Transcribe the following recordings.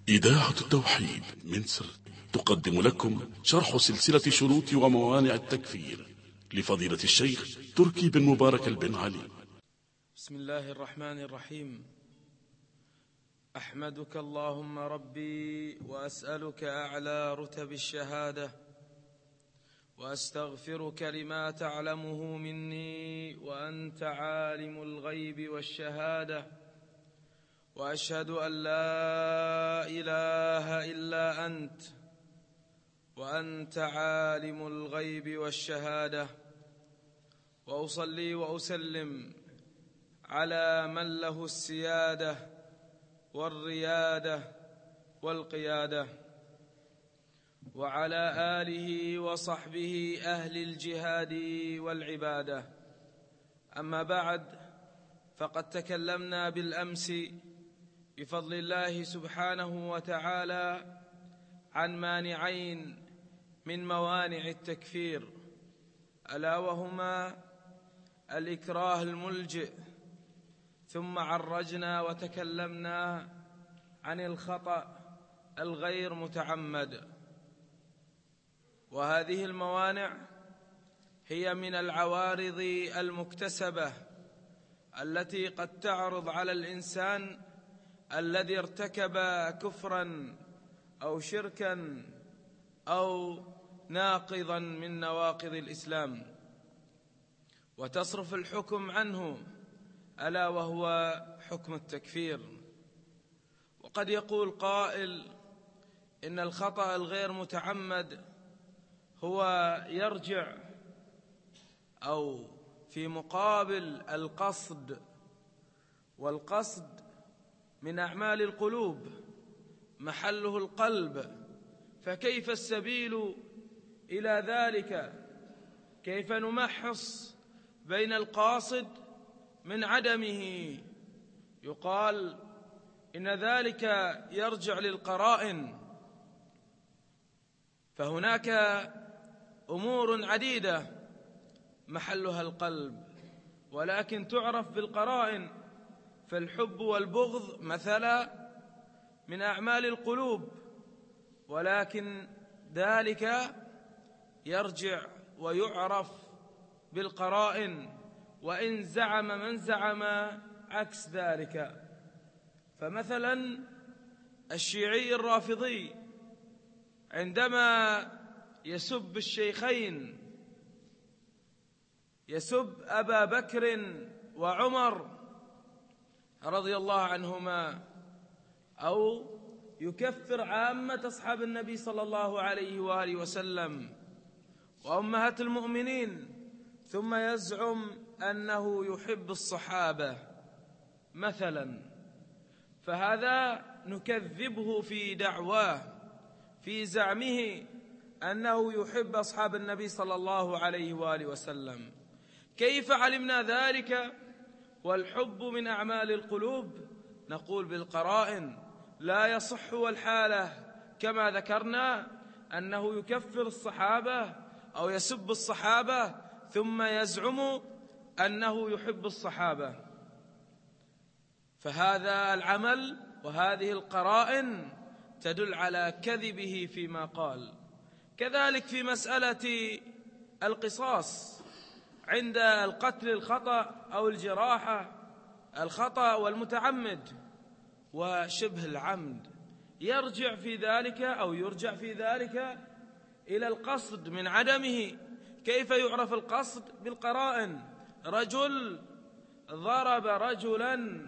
إذاعة التوحيد من سرت تقدم لكم شرح سلسلة شروط وموانع التكفير لفضيلة الشيخ تركي بن مبارك بن علي. بسم الله الرحمن الرحيم. أحمدك اللهم ربي وأسألك أعلى رتب الشهادة، وأستغفرك لما تعلمه مني وأنت عالم الغيب والشهادة، وأشهد أن لا إله إلا أنت وأنت عالم الغيب والشهادة، وأصلي وأسلم على من له السيادة والريادة والقيادة، وعلى آله وصحبه أهل الجهاد والعبادة. أما بعد، فقد تكلمنا بالأمس بفضل الله سبحانه وتعالى عن مانعين من موانع التكفير، ألا وهما الإكراه الملجئ، ثم عرجنا وتكلمنا عن الخطأ الغير متعمد. وهذه الموانع هي من العوارض المكتسبة التي قد تعرض على الإنسان الذي ارتكب كفرا أو شركا أو ناقضا من نواقض الإسلام، وتصرف الحكم عنه، ألا وهو حكم التكفير. وقد يقول قائل إن الخطأ الغير متعمد هو يرجع أو في مقابل القصد، والقصد من أعمال القلوب، محله القلب، فكيف السبيل إلى ذلك؟ كيف نمحص بين القاصد من عدمه؟ يقال إن ذلك يرجع للقرائن، فهناك أمور عديدة محلها القلب ولكن تعرف بالقرائن، فالحب والبغض مثلا من أعمال القلوب، ولكن ذلك يرجع ويعرف بالقرائن، وإن زعم من زعم عكس ذلك. فمثلا الشيعي الرافضي عندما يسب الشيخين، يسب أبا بكر وعمر رضي الله عنهما، أو يكفر عامة أصحاب النبي صلى الله عليه وآله وسلم وأمهات المؤمنين، ثم يزعم أنه يحب الصحابة مثلا، فهذا نكذبه في دعواه، في زعمه أنه يحب أصحاب النبي صلى الله عليه وآله وسلم. كيف علمنا ذلك والحب من أعمال القلوب؟ نقول بالقرائن. لا يصح والحالة كما ذكرنا أنه يكفر الصحابة أو يسب الصحابة ثم يزعم أنه يحب الصحابة، فهذا العمل وهذه القرائن تدل على كذبه فيما قال. كذلك في مسألة القصاص عند القتل الخطأ أو الجراحة، الخطأ والمتعمد وشبه العمد، يرجع في ذلك أو يرجع في ذلك إلى القصد من عدمه. كيف يعرف القصد؟ بالقرائن. رجل ضرب رجلا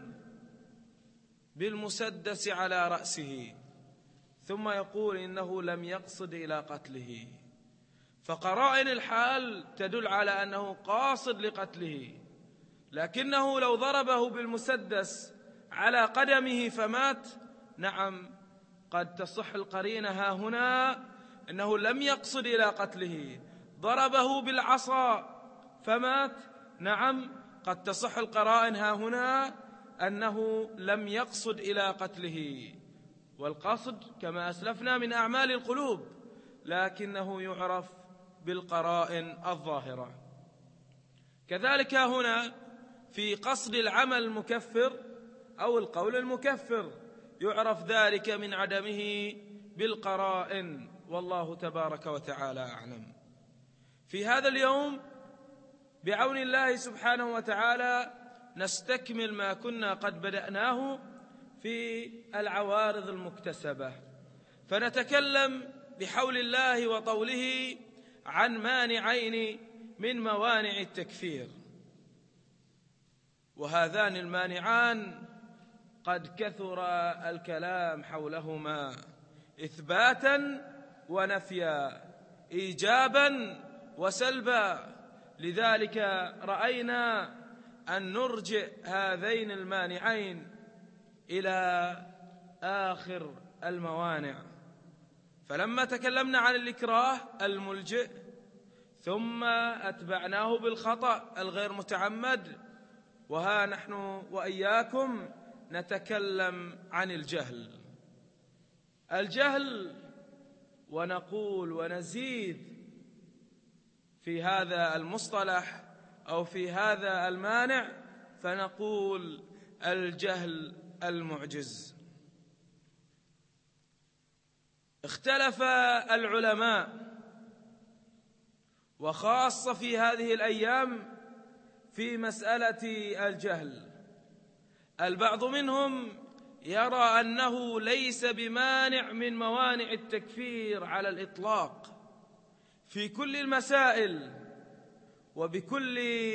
بالمسدس على رأسه ثم يقول إنه لم يقصد إلى قتله، فقرائن الحال تدل على أنه قاصد لقتله، لكنه لو ضربه بالمسدس على قدمه فمات، نعم قد تصح القرينة ها هنا أنه لم يقصد إلى قتله. ضربه بالعصا فمات، نعم قد تصح القرائن ها هنا أنه لم يقصد إلى قتله. والقصد كما أسلفنا من أعمال القلوب، لكنه يعرف بالقرائن الظاهرة. كذلك هنا في قصد العمل المكفر أو القول المكفر، يعرف ذلك من عدمه بالقرائن، والله تبارك وتعالى أعلم. في هذا اليوم بعون الله سبحانه وتعالى نستكمل ما كنا قد بدأناه في العوارض المكتسبة، فنتكلم بحول الله وطوله عن مانعين من موانع التكفير، وهذان المانعان قد كثر الكلام حولهما إثباتا ونفيا، إيجابا وسلبا. لذلك رأينا أن نرجع هذين المانعين إلى آخر الموانع. فلما تكلمنا عن الإكراه الملجئ، ثم أتبعناه بالخطأ الغير متعمد، وها نحن وإياكم نتكلم عن الجهل، ونقول ونزيد في هذا المصطلح أو في هذا المانع، فنقول الجهل المعجز. اختلف العلماء، وخاصة في هذه الأيام، في مسألة الجهل. البعض منهم يرى أنه ليس بمانع من موانع التكفير على الإطلاق في كل المسائل وبكل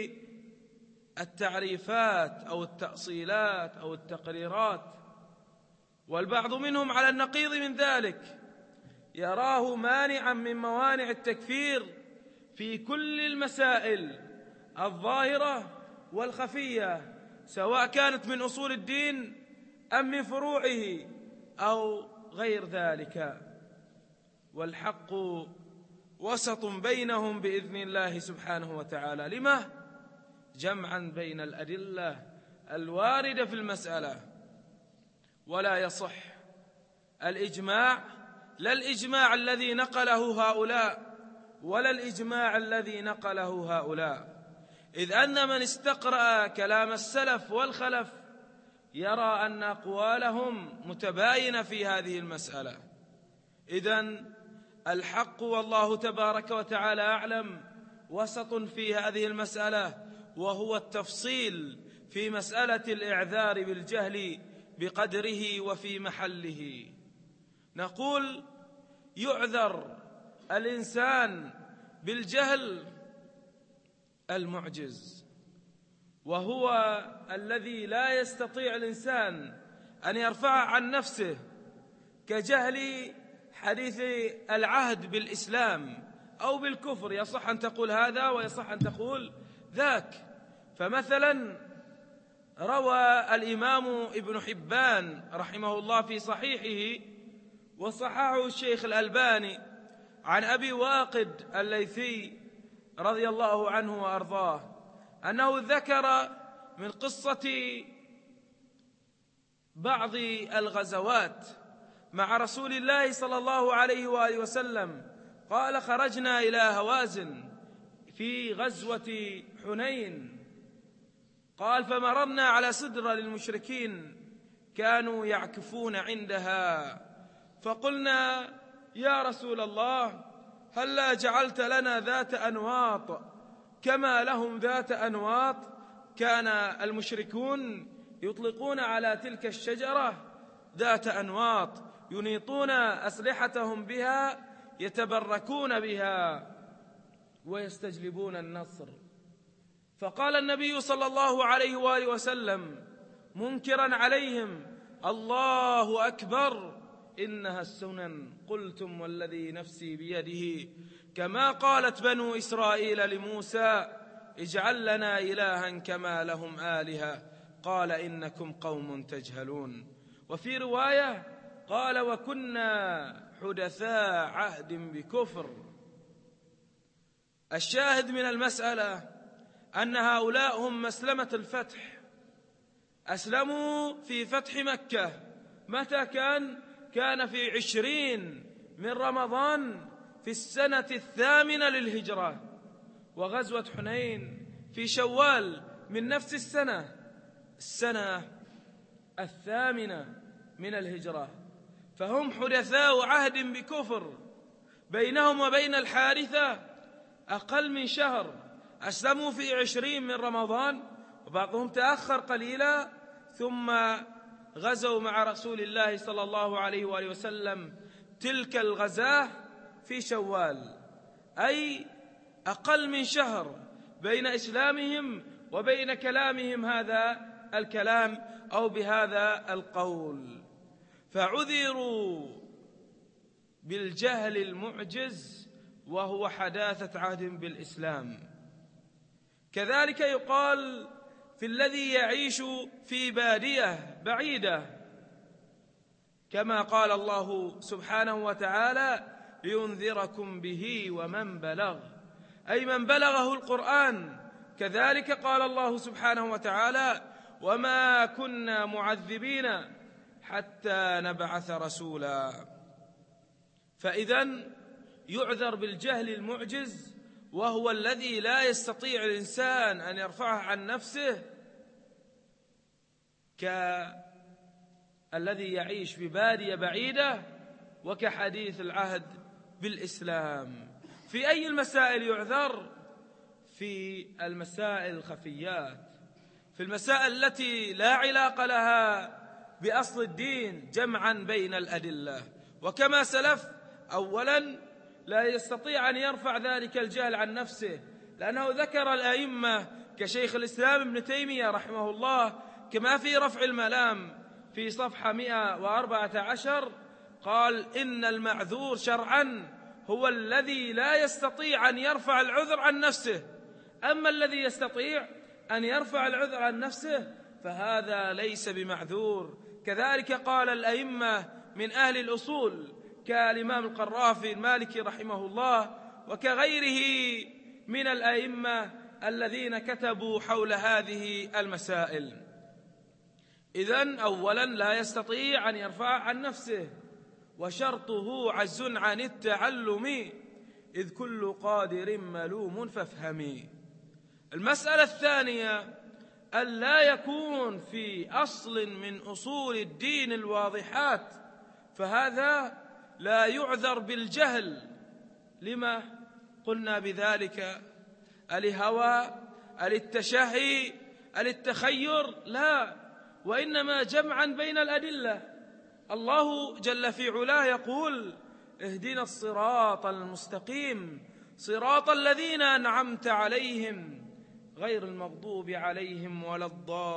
التعريفات أو التأصيلات أو التقريرات، والبعض منهم على النقيض من ذلك يراه مانعا من موانع التكفير في كل المسائل الظاهرة والخفية، سواء كانت من أصول الدين أم من فروعه أو غير ذلك. والحق وسط بينهم بإذن الله سبحانه وتعالى. لما؟ جمعا بين الأدلة الواردة في المسألة. ولا يصح الإجماع، لا الإجماع الذي نقله هؤلاء ولا الإجماع الذي نقله هؤلاء، إذ أن من استقرأ كلام السلف والخلف يرى أن أقوالهم متباينة في هذه المسألة. إذن الحق والله تبارك وتعالى أعلم وسط في هذه المسألة، وهو التفصيل في مسألة الإعذار بالجهل بقدره وفي محله. نقول يعذر الإنسان بالجهل المعجز، وهو الذي لا يستطيع الإنسان أن يرفع عن نفسه، كجهل حديث العهد بالإسلام أو بالكفر. يصح أن تقول هذا ويصح أن تقول ذاك. فمثلا روى الإمام ابن حبان رحمه الله في صحيحه، وصححه الشيخ الألباني، عن أبي واقد الليثي رضي الله عنه وأرضاه، أنه ذكر من قصة بعض الغزوات مع رسول الله صلى الله عليه وآله وسلم. قال: خرجنا إلى هوازن في غزوة حنين. قال: فمررنا على سدرة للمشركين كانوا يعكفون عندها، فقلنا: يا رسول الله، هلا جعلت لنا ذات أنواط كما لهم ذات أنواط؟ كان المشركون يطلقون على تلك الشجرة ذات أنواط، ينيطون أسلحتهم بها، يتبركون بها ويستجلبون النصر. فقال النبي صلى الله عليه وآله وسلم منكرا عليهم: الله أكبر، إنها السنن. قلتم والذي نفسي بيده، كما قالت بنو إسرائيل لموسى: اجعل لنا إلها كما لهم آلهة. قال: إنكم قوم تجهلون. وفي رواية قال: وكنا حدثاء عهد بكفر. الشاهد من المسألة أن هؤلاء هم مسلمة الفتح، أسلموا في فتح مكة. متى كان؟ كان في 20 من رمضان في السنة 8 للهجرة، وغزوة حنين في شوال من نفس السنة 8. من الهجرة، فهم حدثاء عهد بكفر، بينهم وبين الحارثة أقل من شهر، أسلموا في 20 من رمضان، وبعضهم تأخر قليلا، ثم غزوا مع رسول الله صلى الله عليه وآله وسلم تلك الغزاة في شوال، أي أقل من شهر بين إسلامهم وبين كلامهم هذا الكلام أو بهذا القول، فعذروا بالجهل المعجز وهو حداثة عهد بالإسلام. كذلك يقال في الذي يعيش في بادية بعيدة، كما قال الله سبحانه وتعالى لينذركم به ومن بلغ، أي من بلغه القرآن. كذلك قال الله سبحانه وتعالى وما كنا معذبين حتى نبعث رسولا. فإذن يعذر بالجهل المعجز، وهو الذي لا يستطيع الإنسان أن يرفعه عن نفسه، كالذي يعيش في بادية بعيدة وكحديث العهد بالإسلام. في أي المسائل يعذر؟ في المسائل الخفيات، في المسائل التي لا علاقة لها بأصل الدين، جمعا بين الأدلة. وكما سلف، أولا لا يستطيع أن يرفع ذلك الجهل عن نفسه، لأنه ذكر الأئمة كشيخ الإسلام ابن تيمية رحمه الله كما في رفع الملام في صفحة 114 قال إن المعذور شرعا هو الذي لا يستطيع أن يرفع العذر عن نفسه، أما الذي يستطيع أن يرفع العذر عن نفسه فهذا ليس بمعذور. كذلك قال الأئمة من أهل الأصول كالإمام القرافي المالكي رحمه الله، وكغيره من الأئمة الذين كتبوا حول هذه المسائل. إذن أولا لا يستطيع أن يرفع عن نفسه، وشرطه عجز عن التعلم، إذ كل قادر ملوم فافهمي. المسألة الثانية أن لا يكون في أصل من أصول الدين الواضحات، فهذا لا يعذر بالجهل. لما قلنا بذلك؟ الهوى، التشهي، التخير؟ لا، وإنما جمعا بين الأدلة. الله جل في علاه يقول اهدنا الصراط المستقيم صراط الذين أنعمت عليهم غير المغضوب عليهم ولا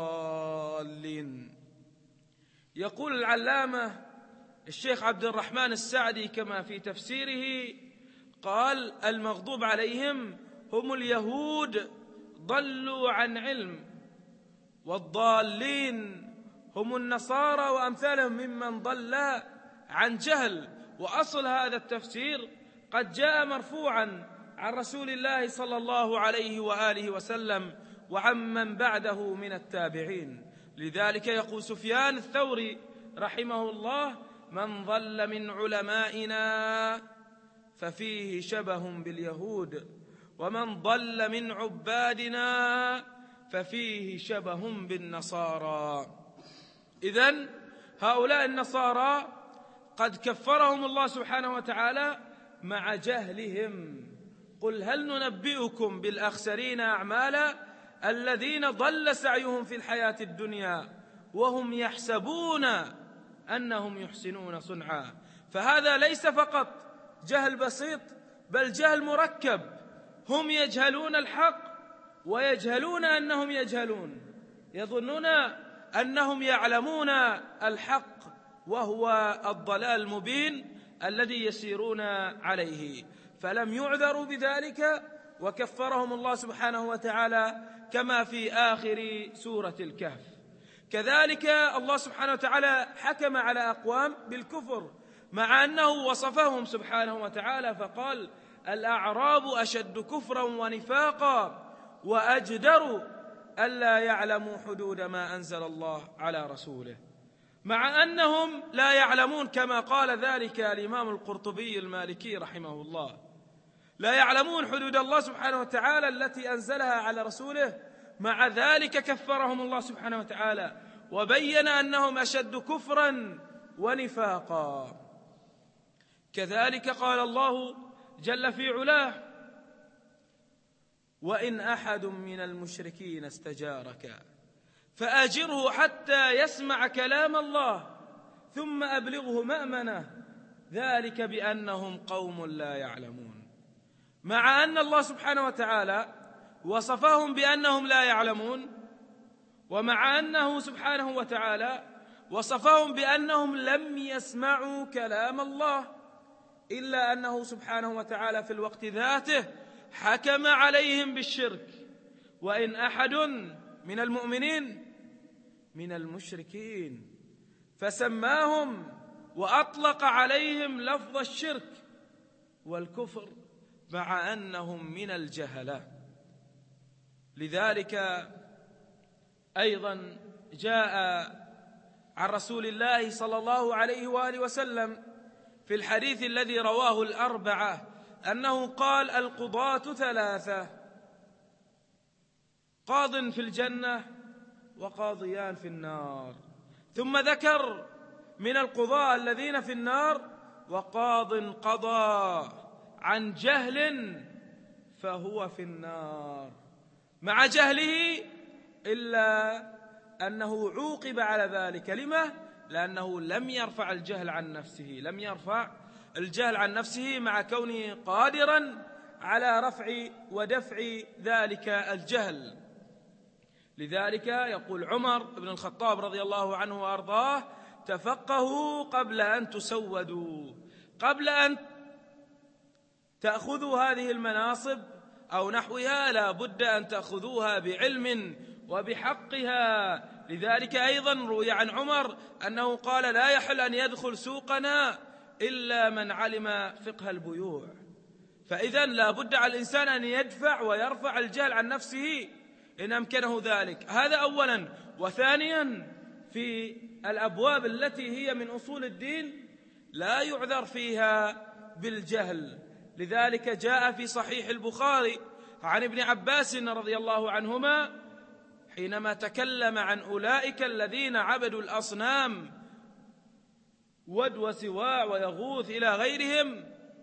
الضالين. يقول العلامة الشيخ عبد الرحمن السعدي كما في تفسيره قال المغضوب عليهم هم اليهود ضلوا عن علم، والضالين هم النصارى وأمثالهم ممن ضل عن جهل. وأصل هذا التفسير قد جاء مرفوعا عن رسول الله صلى الله عليه وآله وسلم وعمن بعده من التابعين. لذلك يقول سفيان الثوري رحمه الله من ضل من علمائنا ففيه شبه باليهود، ومن ضل من عبادنا ففيه شبه بالنصارى. إذن هؤلاء النصارى قد كفرهم الله سبحانه وتعالى مع جهلهم. قل هل ننبئكم بالأخسرين أعمالا الذين ضل سعيهم في الحياة الدنيا وهم يحسبون أنهم يحسنون صنعا. فهذا ليس فقط جهل بسيط، بل جهل مركب. هم يجهلون الحق ويجهلون أنهم يجهلون، يظنون أنهم يعلمون الحق وهو الضلال المبين الذي يسيرون عليه، فلم يعذروا بذلك وكفرهم الله سبحانه وتعالى كما في آخر سورة الكهف. كذلك الله سبحانه وتعالى حكم على أقوام بالكفر مع أنه وصفهم سبحانه وتعالى فقال الأعراب أشد كفرا ونفاقا وأجدر ألا يعلموا حدود ما أنزل الله على رسوله، مع أنهم لا يعلمون كما قال ذلك الإمام القرطبي المالكي رحمه الله، لا يعلمون حدود الله سبحانه وتعالى التي أنزلها على رسوله. مع ذلك كفرهم الله سبحانه وتعالى وبين أنهم أشد كفرا ونفاقا. كذلك قال الله جل في علاه: وإن أحد من المشركين استجارك فأجره حتى يسمع كلام الله ثم أبلغه مأمنه ذلك بأنهم قوم لا يعلمون. مع أن الله سبحانه وتعالى وصفهم بأنهم لا يعلمون، ومع أنه سبحانه وتعالى وصفهم بأنهم لم يسمعوا كلام الله، إلا أنه سبحانه وتعالى في الوقت ذاته حكم عليهم بالشرك: وإن أحد من المؤمنين من المشركين، فسماهم وأطلق عليهم لفظ الشرك والكفر مع أنهم من الجهلة. لذلك أيضا جاء عن رسول الله صلى الله عليه وآله وسلم في الحديث الذي رواه الأربعة أنه قال: القضاة ثلاثة: قاض في الجنة وقاضيان في النار. ثم ذكر من القضاة الذين في النار: وقاض قضى عن جهل فهو في النار، مع جهله، إلا أنه عوقب على ذلك. لما؟ لأنه لم يرفع الجهل عن نفسه، لم يرفع الجهل عن نفسه مع كونه قادرا على رفع ودفع ذلك الجهل. لذلك يقول عمر بن الخطاب رضي الله عنه وأرضاه: تفقهوا قبل أن تسودوا. قبل أن تأخذوا هذه المناصب أو نحوها لا بد أن تأخذوها بعلم وبحقها. لذلك أيضا روي عن عمر أنه قال: لا يحل أن يدخل سوقنا إلا من علم فقه البيوع. فإذا لا بد على الإنسان أن يدفع ويرفع الجهل عن نفسه إن أمكنه ذلك. هذا أولا. وثانيا، في الأبواب التي هي من أصول الدين لا يعذر فيها بالجهل. لذلك جاء في صحيح البخاري عن ابن عباس رضي الله عنهما حينما تكلم عن أولئك الذين عبدوا الأصنام ود وسواع ويغوث إلى غيرهم،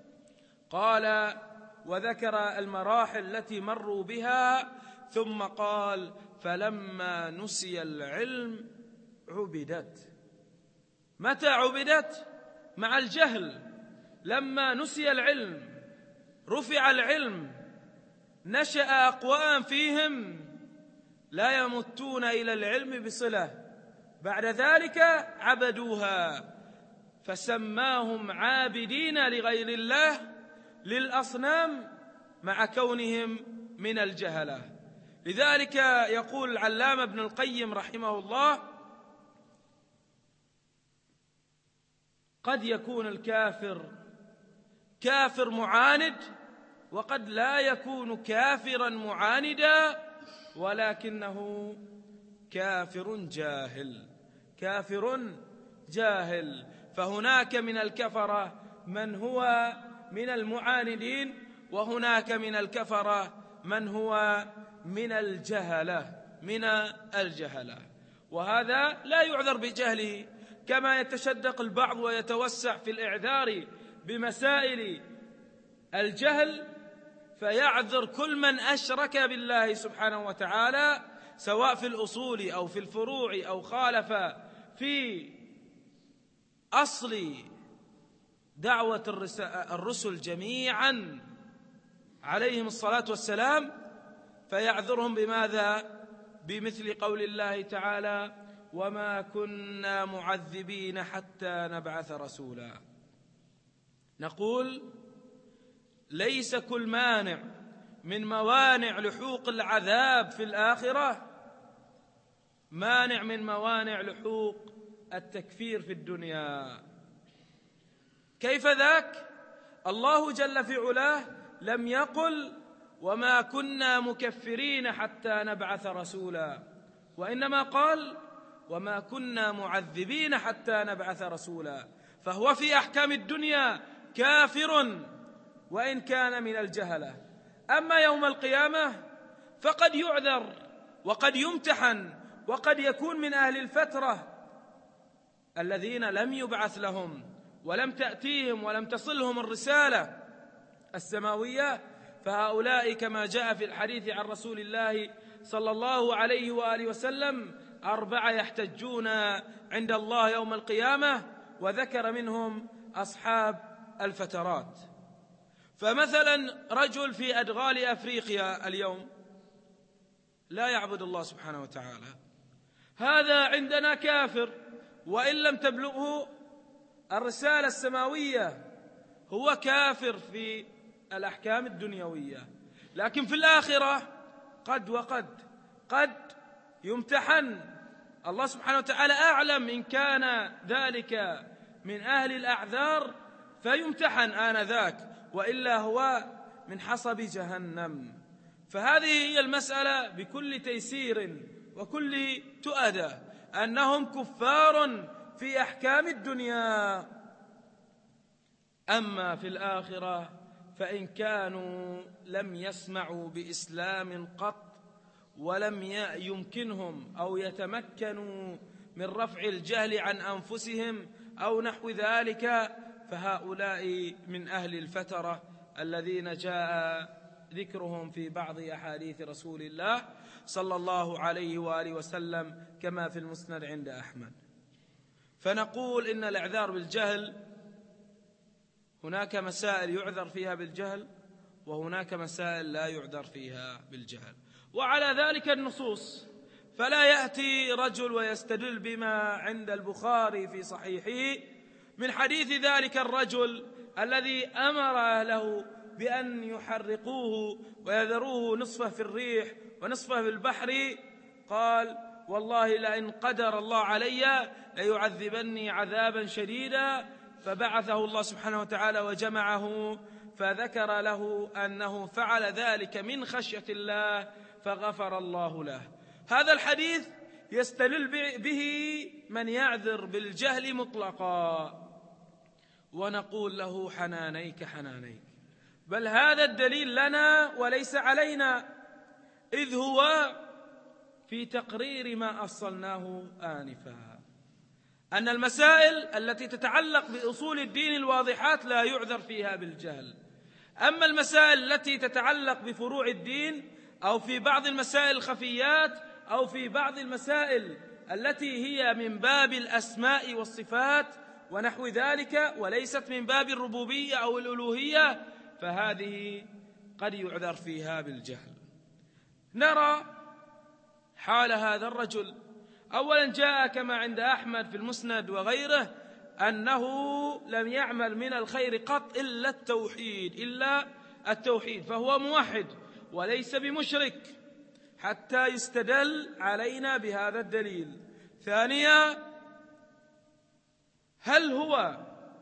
قال وذكر المراحل التي مروا بها، ثم قال: فلما نسي العلم عبدت. متى عبدت؟ مع الجهل. لما نسي العلم، رفع العلم، نشأ أقوام فيهم لا يمتون إلى العلم بصلة، بعد ذلك عبدوها، فسماهم عابدين لغير الله للأصنام مع كونهم من الجهلة. لذلك يقول العلامة ابن القيم رحمه الله: قد يكون الكافر كافر معاند، وقد لا يكون كافرا معاندا، ولكنه كافر جاهل. كافر جاهل. فهناك من الكفرة من هو من المعاندين، وهناك من الكفرة من هو من الجهلة. وهذا لا يعذر بجهله، كما يتشدق البعض ويتوسع في الإعذار بمسائل الجهل، فيعذر كل من أشرك بالله سبحانه وتعالى، سواء في الأصول أو في الفروع أو خالف في أصل دعوة الرسل جميعا عليهم الصلاة والسلام، فيعذرهم بماذا؟ بمثل قول الله تعالى: وما كنا معذبين حتى نبعث رسولا. نقول: ليس كل مانع من موانع لحوق العذاب في الآخرة مانع من موانع لحوق التكفير في الدنيا. كيف ذاك؟ الله جل في علاه لم يقل: وما كنا مكفرين حتى نبعث رسولا، وإنما قال: وما كنا معذبين حتى نبعث رسولا. فهو في أحكام الدنيا كافر وإن كان من الجهلة. أما يوم القيامة فقد يعذر وقد يمتحن وقد يكون من أهل الفترة، الذين لم يبعث لهم ولم تأتيهم ولم تصلهم الرسالة السماوية، فهؤلاء كما جاء في الحديث عن رسول الله صلى الله عليه وآله وسلم 4 يحتجون عند الله يوم القيامة، وذكر منهم أصحاب الفترات. فمثلا رجل في أدغال أفريقيا اليوم لا يعبد الله سبحانه وتعالى، هذا عندنا كافر وإن لم تبلغه الرسالة السماوية، هو كافر في الأحكام الدنيوية، لكن في الآخرة قد يمتحن. الله سبحانه وتعالى أعلم إن كان ذلك من أهل الأعذار فيمتحن آنذاك، وإلا هو من حصب جهنم. فهذه هي المسألة بكل تيسير وكل تؤدى، أنهم كفار في أحكام الدنيا. أما في الآخرة فإن كانوا لم يسمعوا بإسلام قط ولم يمكنهم أو يتمكنوا من رفع الجهل عن أنفسهم أو نحو ذلك، فهؤلاء من أهل الفترة الذين جاء ذكرهم في بعض أحاديث رسول الله صلى الله عليه وآله وسلم كما في المسند عند أحمد. فنقول إن الإعذار بالجهل هناك مسائل يعذر فيها بالجهل وهناك مسائل لا يعذر فيها بالجهل، وعلى ذلك النصوص. فلا يأتي رجل ويستدل بما عند البخاري في صحيحه من حديث ذلك الرجل الذي أمر أهله بأن يحرقوه ويذروه نصفه في الريح ونصفه في البحر، قال والله لئن قدر الله علي ليعذبني عذابا شديدا، فبعثه الله سبحانه وتعالى وجمعه فذكر له أنه فعل ذلك من خشية الله فغفر الله له. هذا الحديث يستدل به من يعذر بالجهل مطلقا، ونقول له حنانيك حنانيك، بل هذا الدليل لنا وليس علينا، إذ هو في تقرير ما أصلناه آنفا، أن المسائل التي تتعلق بأصول الدين الواضحات لا يعذر فيها بالجهل. أما المسائل التي تتعلق بفروع الدين أو في بعض المسائل الخفيات أو في بعض المسائل التي هي من باب الأسماء والصفات ونحو ذلك وليست من باب الربوبية أو الألوهية، فهذه قد يعذر فيها بالجهل. نرى حال هذا الرجل. أولا جاء كما عند أحمد في المسند وغيره أنه لم يعمل من الخير قط إلا التوحيد، فهو موحد وليس بمشرك حتى يستدل علينا بهذا الدليل. ثانيا، هل هو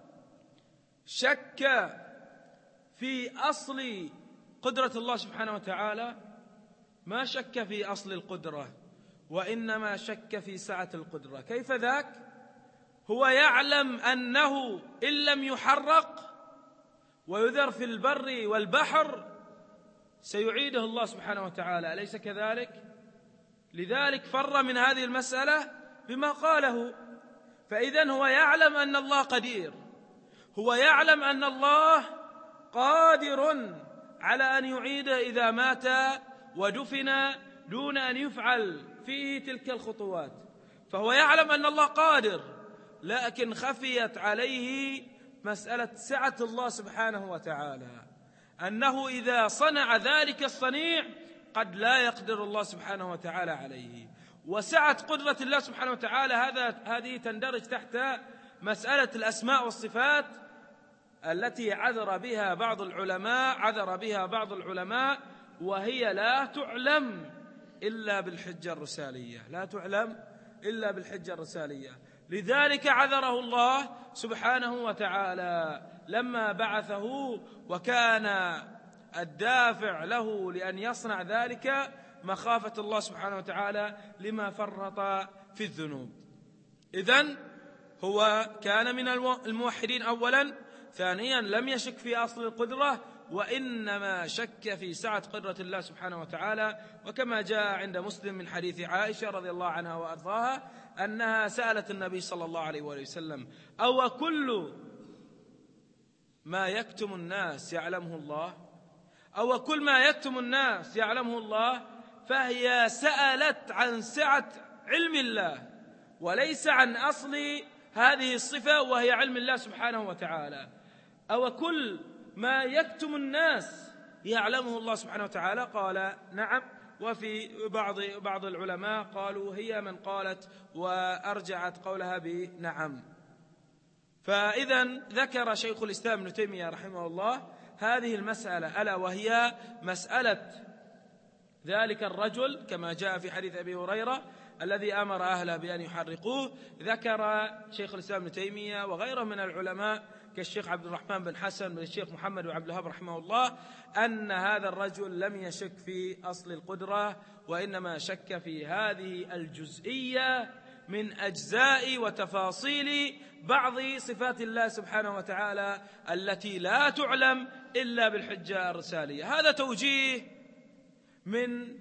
شك في أصل قدرة الله سبحانه وتعالى؟ ما شك في أصل القدرة، وإنما شك في سعة القدرة. كيف ذاك؟ هو يعلم أنه إن لم يحرق ويذر في البر والبحر سيعيده الله سبحانه وتعالى، أليس كذلك؟ لذلك فر من هذه المسألة بما قاله. فإذن هو يعلم أن الله قدير، هو يعلم أن الله قادر على أن يعيده إذا مات ودفن دون أن يفعل فيه تلك الخطوات، فهو يعلم أن الله قادر، لكن خفيت عليه مسألة سعة الله سبحانه وتعالى، أنه إذا صنع ذلك الصنيع قد لا يقدر الله سبحانه وتعالى عليه. وسعة قدرة الله سبحانه وتعالى هذه تندرج تحت مسألة الأسماء والصفات التي عذر بها بعض العلماء، وهي لا تعلم إلا بالحجة الرسالية، لذلك عذره الله سبحانه وتعالى لما بعثه، وكان الدافع له لأن يصنع ذلك مخافة الله سبحانه وتعالى لما فرط في الذنوب. إذن هو كان من الموحدين أولا. ثانيا، لم يشك في أصل القدرة وإنما شك في سعة قدرة الله سبحانه وتعالى. وكما جاء عند مسلم من حديث عائشة رضي الله عنها وأرضاها أنها سألت النبي صلى الله عليه وآله وسلم: أو كل ما يكتم الناس يعلمه الله؟ أو كل ما يكتم الناس يعلمه الله؟ فهي سألت عن سعة علم الله وليس عن أصل هذه الصفة وهي علم الله سبحانه وتعالى. أو كل ما يكتم الناس يعلمه الله سبحانه وتعالى؟ قال نعم. وفي بعض العلماء قالوا هي من قالت وأرجعت قولها بنعم. فإذا ذكر شيخ الإسلام ابن تيمية رحمه الله هذه المسألة، ألا وهي مسألة ذلك الرجل كما جاء في حديث أبي هريرة الذي أمر أهله بأن يحرقوه. ذكر شيخ الإسلام ابن تيمية وغيره من العلماء كالشيخ عبد الرحمن بن حسن بن الشيخ محمد بن عبد الوهاب رحمه الله أن هذا الرجل لم يشك في أصل القدرة، وإنما شك في هذه الجزئية من أجزاء وتفاصيل بعض صفات الله سبحانه وتعالى التي لا تعلم إلا بالحجة الرسالية. هذا توجيه من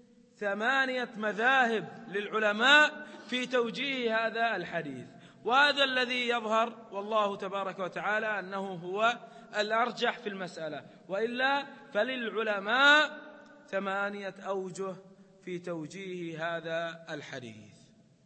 8 مذاهب للعلماء في توجيه هذا الحديث، وهذا الذي يظهر والله تبارك وتعالى أنه هو الأرجح في المسألة، وإلا فللعلماء 8 أوجه في توجيه هذا الحديث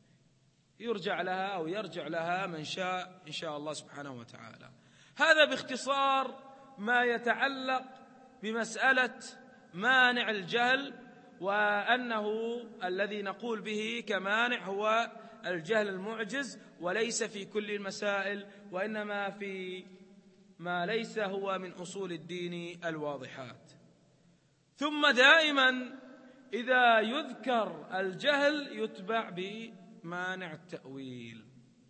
يرجع لها أو يرجع لها من شاء إن شاء الله سبحانه وتعالى. هذا باختصار ما يتعلق بمسألة مانع الجهل، وأنه الذي نقول به كمانع هو الجهل المعجز، وليس في كل المسائل، وإنما في ما ليس هو من أصول الدين الواضحات. ثم دائما إذا يذكر الجهل يتبع بمانع التأويل،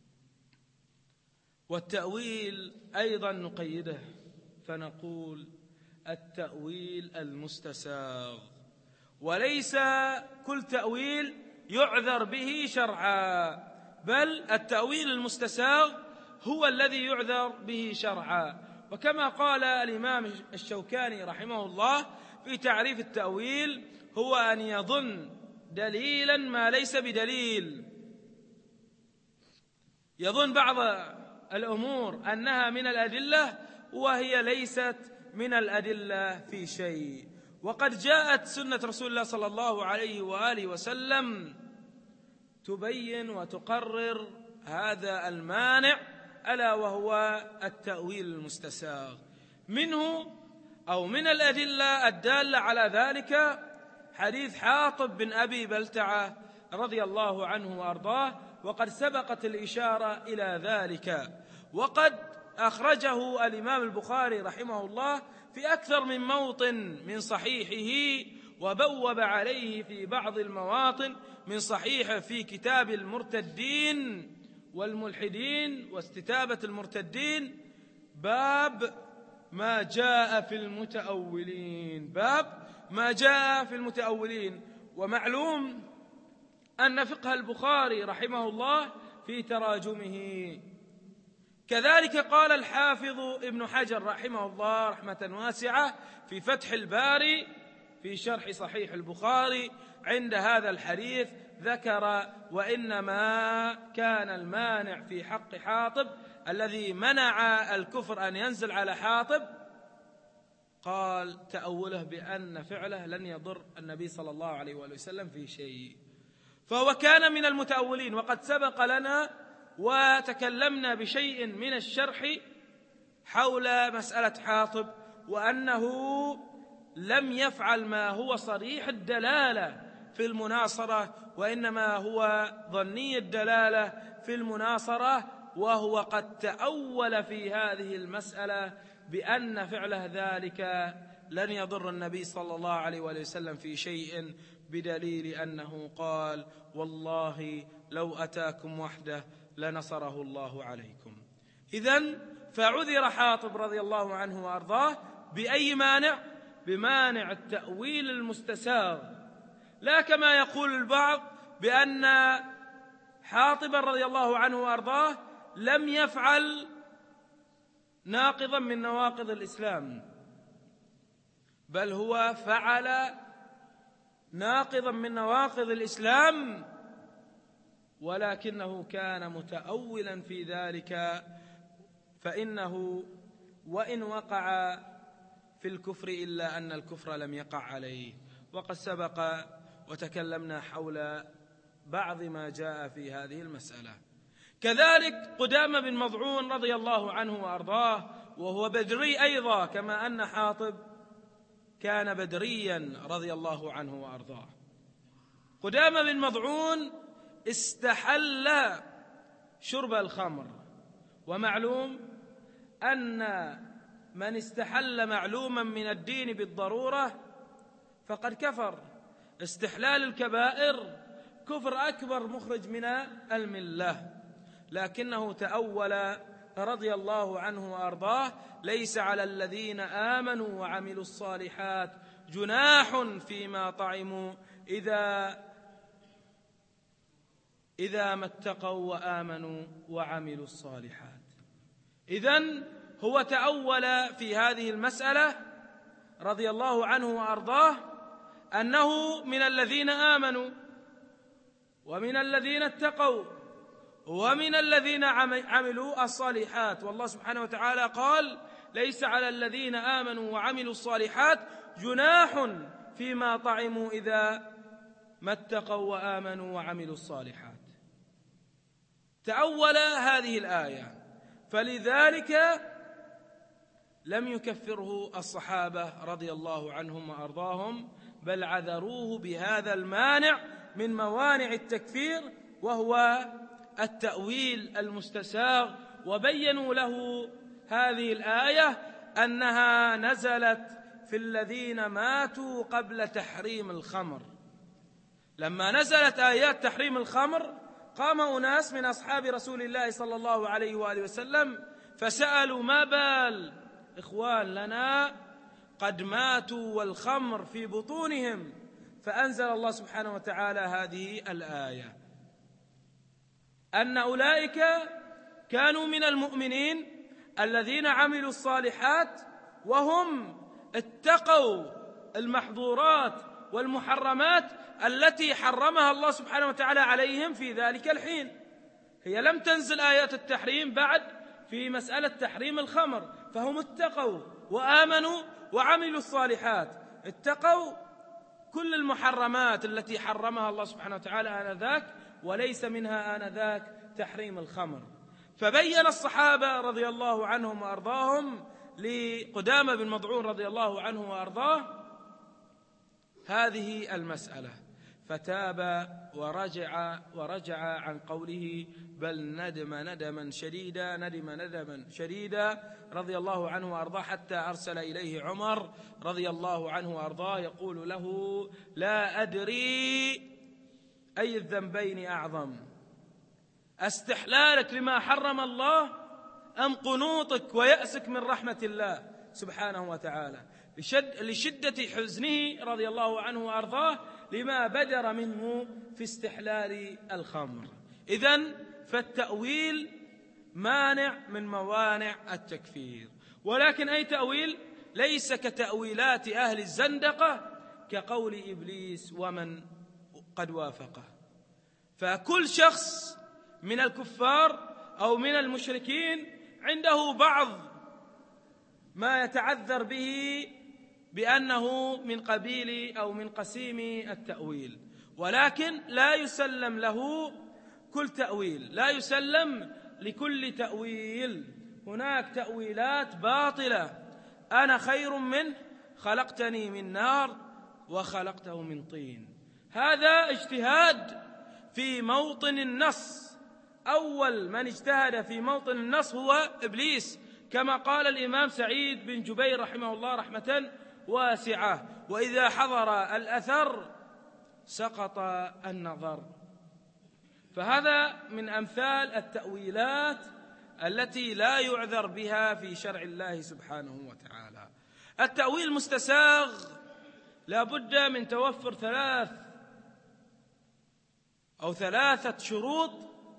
والتأويل أيضا نقيده فنقول التأويل المستساغ، وليس كل تأويل يعذر به شرعا، بل التأويل المستساغ هو الذي يعذر به شرعا. وكما قال الإمام الشوكاني رحمه الله في تعريف التأويل: هو أن يظن دليلا ما ليس بدليل، يظن بعض الأمور أنها من الأدلة وهي ليست من الأدلة في شيء. وقد جاءت سنة رسول الله صلى الله عليه وآله وسلم تبين وتقرر هذا المانع، ألا وهو التأويل المستساغ. منه أو من الأدلة الدالة على ذلك حديث حاطب بن أبي بلتعة رضي الله عنه وأرضاه، وقد سبقت الإشارة إلى ذلك، وقد أخرجه الإمام البخاري رحمه الله في أكثر من موطن من صحيحه، وبوب عليه في بعض المواطن من صحيحه في كتاب المرتدين والملحدين واستتابة المرتدين، باب ما جاء في المتأولين، باب ما جاء في المتأولين. ومعلوم أن فقه البخاري رحمه الله في تراجمه. كذلك قال الحافظ ابن حجر رحمه الله رحمة واسعة في فتح الباري في شرح صحيح البخاري عند هذا الحديث ذكر: وإنما كان المانع في حق حاطب الذي منع الكفر أن ينزل على حاطب، قال تأوله بأن فعله لن يضر النبي صلى الله عليه وآله وسلم في شيء، فهو كان من المتأولين. وقد سبق لنا وتكلمنا بشيء من الشرح حول مسألة حاطب، وأنه لم يفعل ما هو صريح الدلالة في المناصرة، وإنما هو ظني الدلالة في المناصرة، وهو قد تأول في هذه المسألة بأن فعله ذلك لن يضر النبي صلى الله عليه وسلم في شيء، بدليل أنه قال: والله لو أتاكم وحده لنصره الله عليكم. إذن فعذر حاطب رضي الله عنه وأرضاه بأي مانع؟ بمانع التأويل المستساغ، لا كما يقول البعض بأن حاطب رضي الله عنه وأرضاه لم يفعل ناقضا من نواقض الإسلام، بل هو فعل ناقضا من نواقض الإسلام، ولكنه كان متأولا في ذلك، فإنه وإن وقع في الكفر إلا أن الكفر لم يقع عليه. وقد سبق وتكلمنا حول بعض ما جاء في هذه المسألة. كذلك قدامة بن مضعون رضي الله عنه وأرضاه، وهو بدري أيضا كما أن حاطب كان بدريا رضي الله عنه وأرضاه. قدامة بن مضعون استحل شرب الخمر، ومعلوم أن من استحل معلوما من الدين بالضرورة فقد كفر. استحلال الكبائر كفر أكبر مخرج من الملة، لكنه تأول رضي الله عنه وأرضاه: ليس على الذين آمنوا وعملوا الصالحات جناح فيما طعموا إذا ما اتقوا وآمنوا وعملوا الصالحات. إذن هو تأول في هذه المسألة رضي الله عنه وأرضاه أنه من الذين آمنوا ومن الذين اتقوا ومن الذين عملوا الصالحات. والله سبحانه وتعالى قال: ليس على الذين آمنوا وعملوا الصالحات جناح فيما طعموا إذا ما اتقوا وآمنوا وعملوا الصالحات. تأول هذه الآية، فلذلك لم يكفره الصحابة رضي الله عنهم وأرضاهم، بل عذروه بهذا المانع من موانع التكفير، وهو التأويل المستساغ، وبينوا له هذه الآية أنها نزلت في الذين ماتوا قبل تحريم الخمر. لما نزلت آيات تحريم الخمر قام أناس من أصحاب رسول الله صلى الله عليه وآله وسلم فسألوا: ما بال إخوان لنا قد ماتوا والخمر في بطونهم؟ فأنزل الله سبحانه وتعالى هذه الآية أن أولئك كانوا من المؤمنين الذين عملوا الصالحات وهم اتقوا المحظورات والمحرمات التي حرمها الله سبحانه وتعالى عليهم في ذلك الحين. هي لم تنزل آيات التحريم بعد في مسألة تحريم الخمر، فهم اتقوا وآمنوا وعملوا الصالحات، اتقوا كل المحرمات التي حرمها الله سبحانه وتعالى آنذاك، وليس منها آنذاك تحريم الخمر. فبين الصحابة رضي الله عنهم وأرضاهم لقدامة بن مضعون رضي الله عنه وأرضاه هذه المسألة، فتاب ورجع عن قوله: بل ندم ندما شديدا رضي الله عنه وأرضاه، حتى أرسل إليه عمر رضي الله عنه وأرضاه يقول له: لا أدري أي الذنبين أعظم، استحلالك لما حرم الله أم قنوطك ويأسك من رحمة الله سبحانه وتعالى، لشدة حزنه رضي الله عنه وأرضاه لما بدر منه في استحلال الخمر. إذن فالتأويل مانع من موانع التكفير، ولكن أي تأويل ليس كتأويلات أهل الزندقة كقول إبليس ومن قد وافقه. فكل شخص من الكفار أو من المشركين عنده بعض ما يتعذر به بأنه من قبيل أو من قسيم التأويل، ولكن لا يسلم له كل تأويل، لا يسلم لكل تأويل. هناك تأويلات باطلة: أنا خير منه، خلقتني من نار وخلقته من طين. هذا اجتهاد في موطن النص. أول من اجتهد في موطن النص هو إبليس، كما قال الإمام سعيد بن جبير رحمه الله رحمة واسعة: وإذا حضر الأثر سقط النظر. فهذا من أمثال التأويلات التي لا يعذر بها في شرع الله سبحانه وتعالى. التأويل المستساغ لا بد من توفر ثلاثة شروط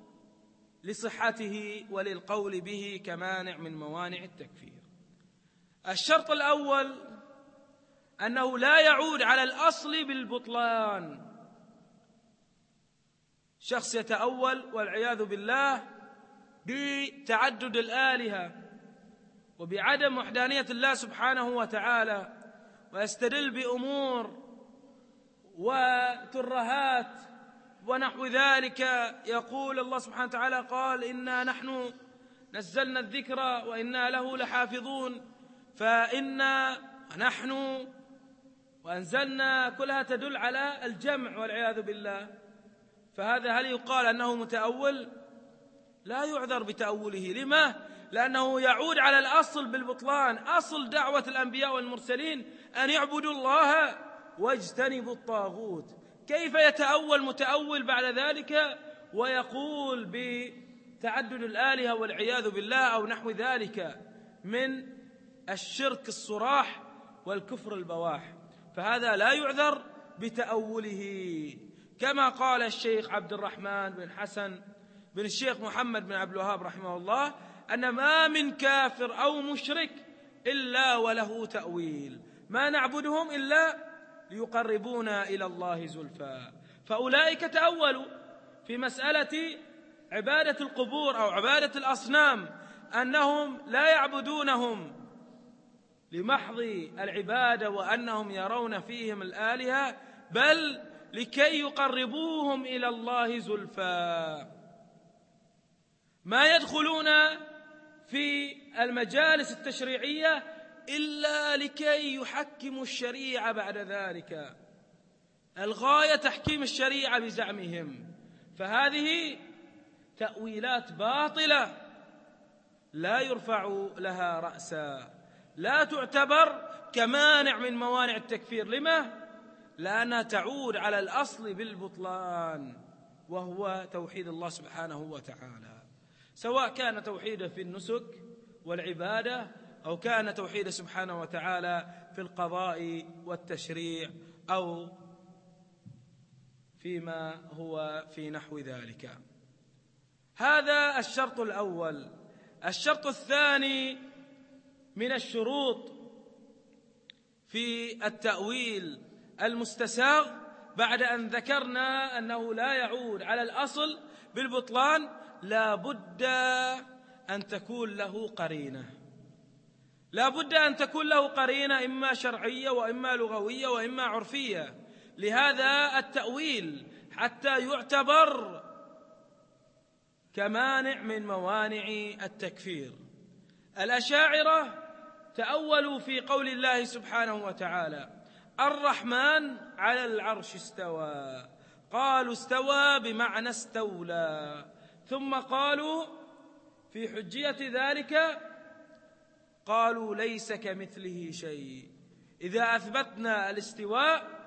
لصحته وللقول به كمانع من موانع التكفير. الشرط الأول أنه لا يعود على الأصل بالبطلان. شخص يتأول والعياذ بالله بتعدد الآلهة وبعدم وحدانية الله سبحانه وتعالى، ويستدل بأمور وترهات ونحو ذلك. يقول الله سبحانه وتعالى قال إنا نحن نزلنا الذكر وإنا له لحافظون، فإنا نحن وأنزلنا كلها تدل على الجمع والعياذ بالله. فهذا هل يقال أنه متأول؟ لا يعذر بتأوله. لما؟ لأنه يعود على الأصل بالبطلان. أصل دعوة الأنبياء والمرسلين أن يعبدوا الله واجتنبوا الطاغوت. كيف يتأول متأول بعد ذلك ويقول بتعدد الآلهة والعياذ بالله أو نحو ذلك من الشرك الصراح والكفر البواح؟ فهذا لا يعذر بتأوله. كما قال الشيخ عبد الرحمن بن حسن بن الشيخ محمد بن عبد الوهاب رحمه الله أن ما من كافر أو مشرك إلا وله تأويل، ما نعبدهم إلا ليقربونا إلى الله زلفى. فأولئك تأولوا في مسألة عبادة القبور أو عبادة الأصنام أنهم لا يعبدونهم لمحض العبادة وأنهم يرون فيهم الآلهة، بل لكي يقربوهم إلى الله زلفى. ما يدخلون في المجالس التشريعية إلا لكي يحكموا الشريعة بعد ذلك، الغاية تحكيم الشريعة بزعمهم. فهذه تأويلات باطلة لا يرفع لها رأسا، لا تعتبر كمانع من موانع التكفير. لما؟ لأنها تعود على الأصل بالبطلان وهو توحيد الله سبحانه وتعالى، سواء كان توحيده في النسك والعبادة أو كان توحيده سبحانه وتعالى في القضاء والتشريع أو فيما هو في نحو ذلك. هذا الشرط الأول. الشرط الثاني من الشروط في التأويل المستساغ بعد أن ذكرنا أنه لا يعود على الأصل بالبطلان، لا بد أن تكون له قرينة، لا بد أن تكون له قرينة إما شرعية وإما لغوية وإما عرفية لهذا التأويل حتى يعتبر كمانع من موانع التكفير. الأشاعرة تأولوا في قول الله سبحانه وتعالى الرحمن على العرش استوى، قالوا استوى بمعنى استولى، ثم قالوا في حجية ذلك قالوا ليس كمثله شيء. إذا أثبتنا الاستواء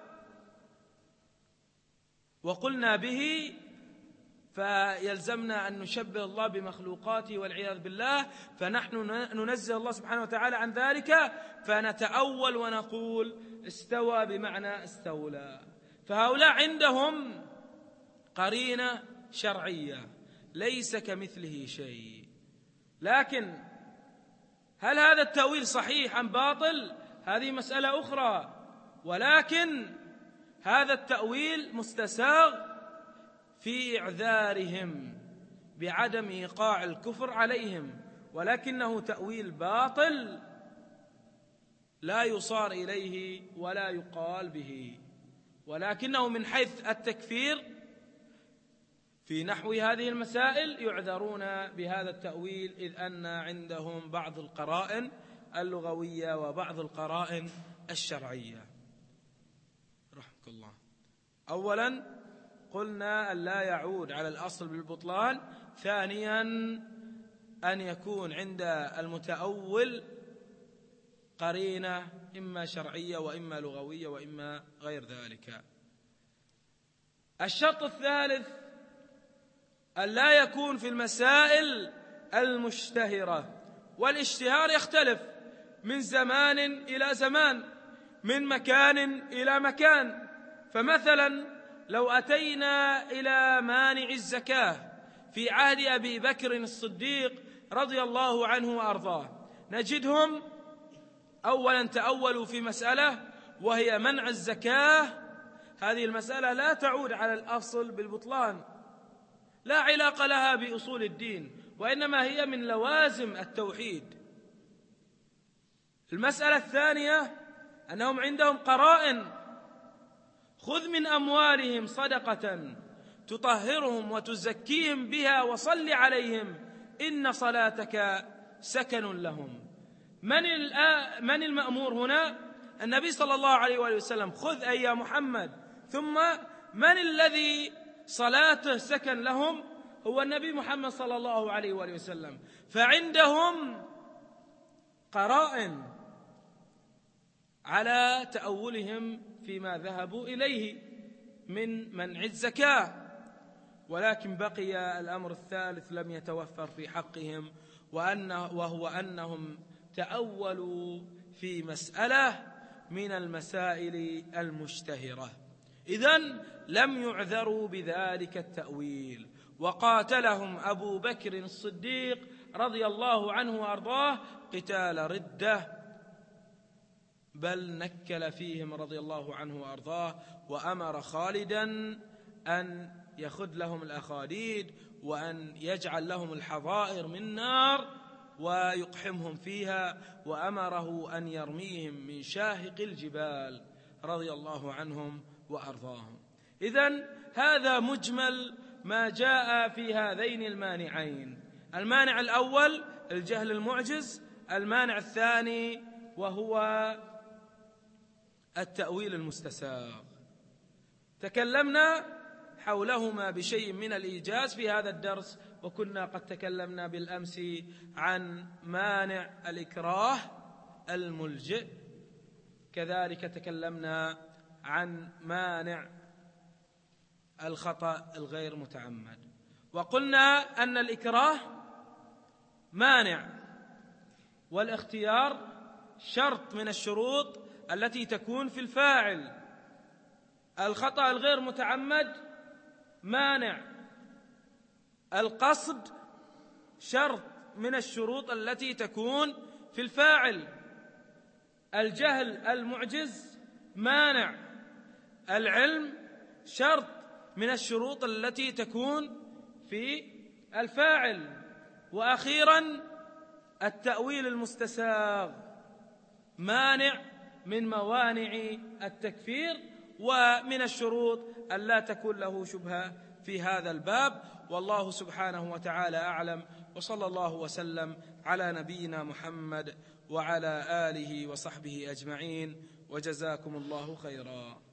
وقلنا به فيلزمنا أن نشبه الله بمخلوقاته والعياذ بالله، فنحن ننزه الله سبحانه وتعالى عن ذلك، فنتأول ونقول استوى بمعنى استولى. فهؤلاء عندهم قرينة شرعية ليس كمثله شيء. لكن هل هذا التأويل صحيح أم باطل؟ هذه مسألة أخرى، ولكن هذا التأويل مستساغ في إعذارهم بعدم إيقاع الكفر عليهم، ولكنه تأويل باطل لا يصار إليه ولا يقال به، ولكنه من حيث التكفير في نحو هذه المسائل يعذرون بهذا التأويل، إذ أن عندهم بعض القرائن اللغوية وبعض القرائن الشرعية. رحمك الله. أولا قلنا أن لا يعود على الأصل بالبطلان. ثانيا أن يكون عند المتأول قرينة إما شرعية وإما لغوية وإما غير ذلك. الشرط الثالث أن لا يكون في المسائل المشتهرة، والاشتهار يختلف من زمان إلى زمان، من مكان إلى مكان. فمثلا لو أتينا إلى مانع الزكاة في عهد أبي بكر الصديق رضي الله عنه وأرضاه، نجدهم أولا تأولوا في مسألة وهي منع الزكاة، هذه المسألة لا تعود على الأصل بالبطلان، لا علاقة لها بأصول الدين، وإنما هي من لوازم التوحيد. المسألة الثانية أنهم عندهم قرائن: خذ من أموالهم صدقة تطهرهم وتزكيهم بها وصل عليهم إن صلاتك سكن لهم. من المأمور هنا؟ النبي صلى الله عليه وآله وسلم. خذ أي يا محمد. ثم من الذي صلاته سكن لهم؟ هو النبي محمد صلى الله عليه وآله وسلم. فعندهم قرائن على تأولهم فيما ذهبوا إليه من منع الزكاة، ولكن بقي الأمر الثالث لم يتوفر في حقهم، وهو أنهم تأولوا في مسألة من المسائل المشتهرة، إذن لم يعذروا بذلك التأويل، وقاتلهم أبو بكر الصديق رضي الله عنه وأرضاه قتال ردة، بل نكل فيهم رضي الله عنه وأرضاه، وأمر خالدا أن يخذ لهم الأخاديد وأن يجعل لهم الحظائر من نار ويقحمهم فيها، وأمره أن يرميهم من شاهق الجبال رضي الله عنهم وأرضاهم. إذن هذا مجمل ما جاء في هذين المانعين: المانع الأول الجهل المعجز، المانع الثاني وهو التأويل المستساغ. تكلمنا حولهما بشيء من الإيجاز في هذا الدرس، وكنا قد تكلمنا بالأمس عن مانع الإكراه الملجئ، كذلك تكلمنا عن مانع الخطأ الغير متعمد، وقلنا أن الإكراه مانع، والاختيار شرط من الشروط التي تكون في الفاعل. الخطأ الغير متعمد مانع، القصد شرط من الشروط التي تكون في الفاعل، الجهل المعجز مانع، العلم شرط من الشروط التي تكون في الفاعل، وأخيرا التأويل المستساغ مانع من موانع التكفير، ومن الشروط ألا تكون له شبهة في هذا الباب. والله سبحانه وتعالى أعلم، وصلى الله وسلم على نبينا محمد وعلى آله وصحبه أجمعين، وجزاكم الله خيرا.